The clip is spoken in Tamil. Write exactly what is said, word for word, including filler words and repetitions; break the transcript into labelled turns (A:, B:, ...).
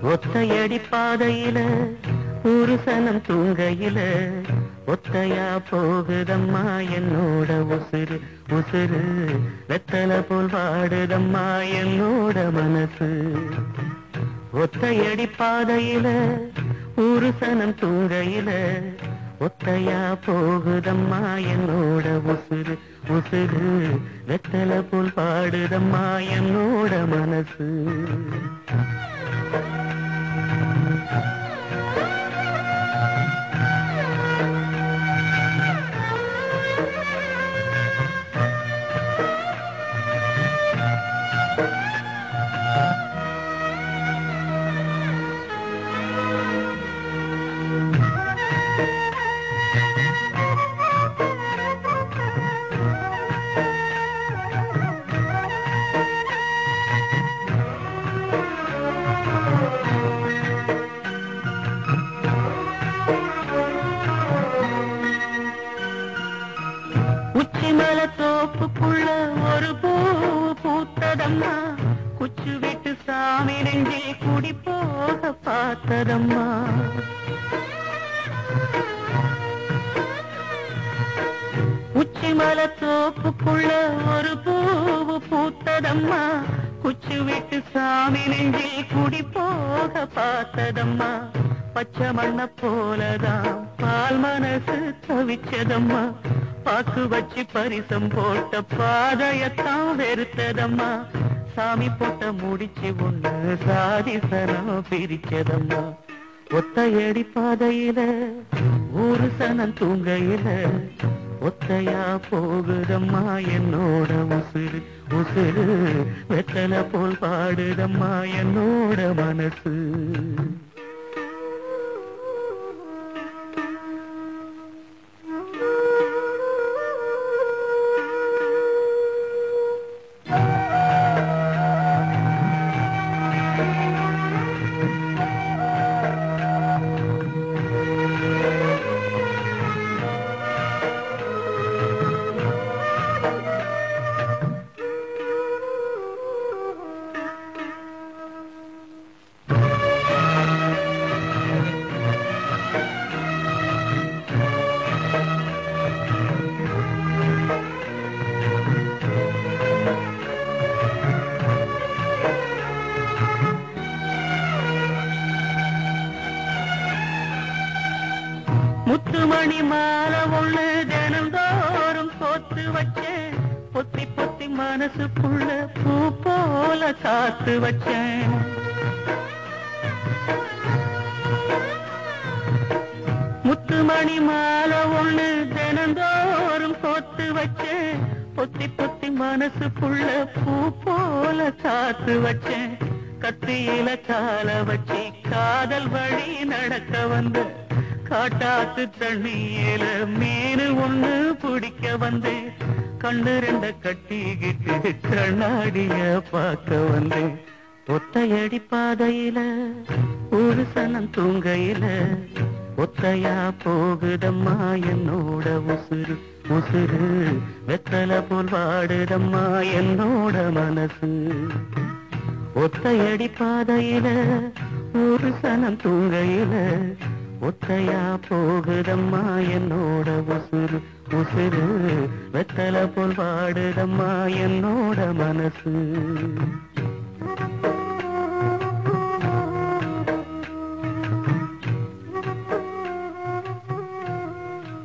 A: ஒத்தையடி பாதையில ஒரு சனம் தூங்கையில ஒத்தையா போகுதம்மா என்னோட உசுறு உசுறு வெத்தல போல் வாடுதம்மா என்னோட மனசு. ஒத்தையடி பாதையில ஒரு சனம் தூங்கையில ஒத்தையா போகுதம்மா என்னோட உசுறு உசுறு வெத்தல போல் பாடுதம்மா என்னோட மனசு. உச்சிமல தோப்புக்குள்ள ஒரு பூ பூத்ததம்மா குச்சு விட்டு சாமி நெஞ்சில் குடி போக பார்த்ததம்மா. உச்சிமல தோப்புக்குள்ள ஒரு பூ பூத்ததம்மா குச்சு விட்டு சாமி நெஞ்சில் குடி போக பார்த்ததம்மா. பச்சை மண்ண போலதான் பால் மனசு தவிச்சதம்மா. பாக்கு வச்சு பரிசம் போட்ட பாதையத்தான் வெறுத்ததம்மா. சாமி போட்ட முடிச்சு ஒண்ணு சாதிசனம் பிரிச்சதம்மா. ஒத்தையடி பாதையில ஒரு சனம் தூங்கையில ஒத்தையா போகுதம்மா என்னோட உசுறு உசுறு வெத்தல போல் பாடுதம்மா என்னோட மனசு. முத்துமணி மாலை ஒண்ணு தினந்தோறும் போத்து வச்சேன். பொத்தி பொத்தி மனசுக்குள்ள பூ போல காத்து வச்சேன். முத்துமணி மாலை ஒண்ணு தினந்தோறும் போத்து வச்சேன். பொத்தி பொத்தி மனசுக்குள்ள பூ போல காத்து வச்சேன். கத்தியில கால வச்சு காதல் வழி நடக்க வந்த காட்டாத்து தண்ணியில மீன் ஒண்ணு பிடிக்க வந்தேன். கண்ணு ரெண்ட கட்டிக்கிட்டு கண்ணாடிய பார்க்க வந்தேன். ஒத்தையடி பாதையில ஒரு சனம் தூங்கையில ஒத்தையா போகுதம்மா என்னோட உசுறு உசுறு வெத்தல போல் வாடுதம்மா என்னோட மனசு. ஒத்தையடி பாதையில ஒரு சனம் தூங்கையில ஒத்தையா போகுதம்மா என்னோட உசுறு உசுறு வெத்தல போல் வாடுதம்மா என்னோட மனசு.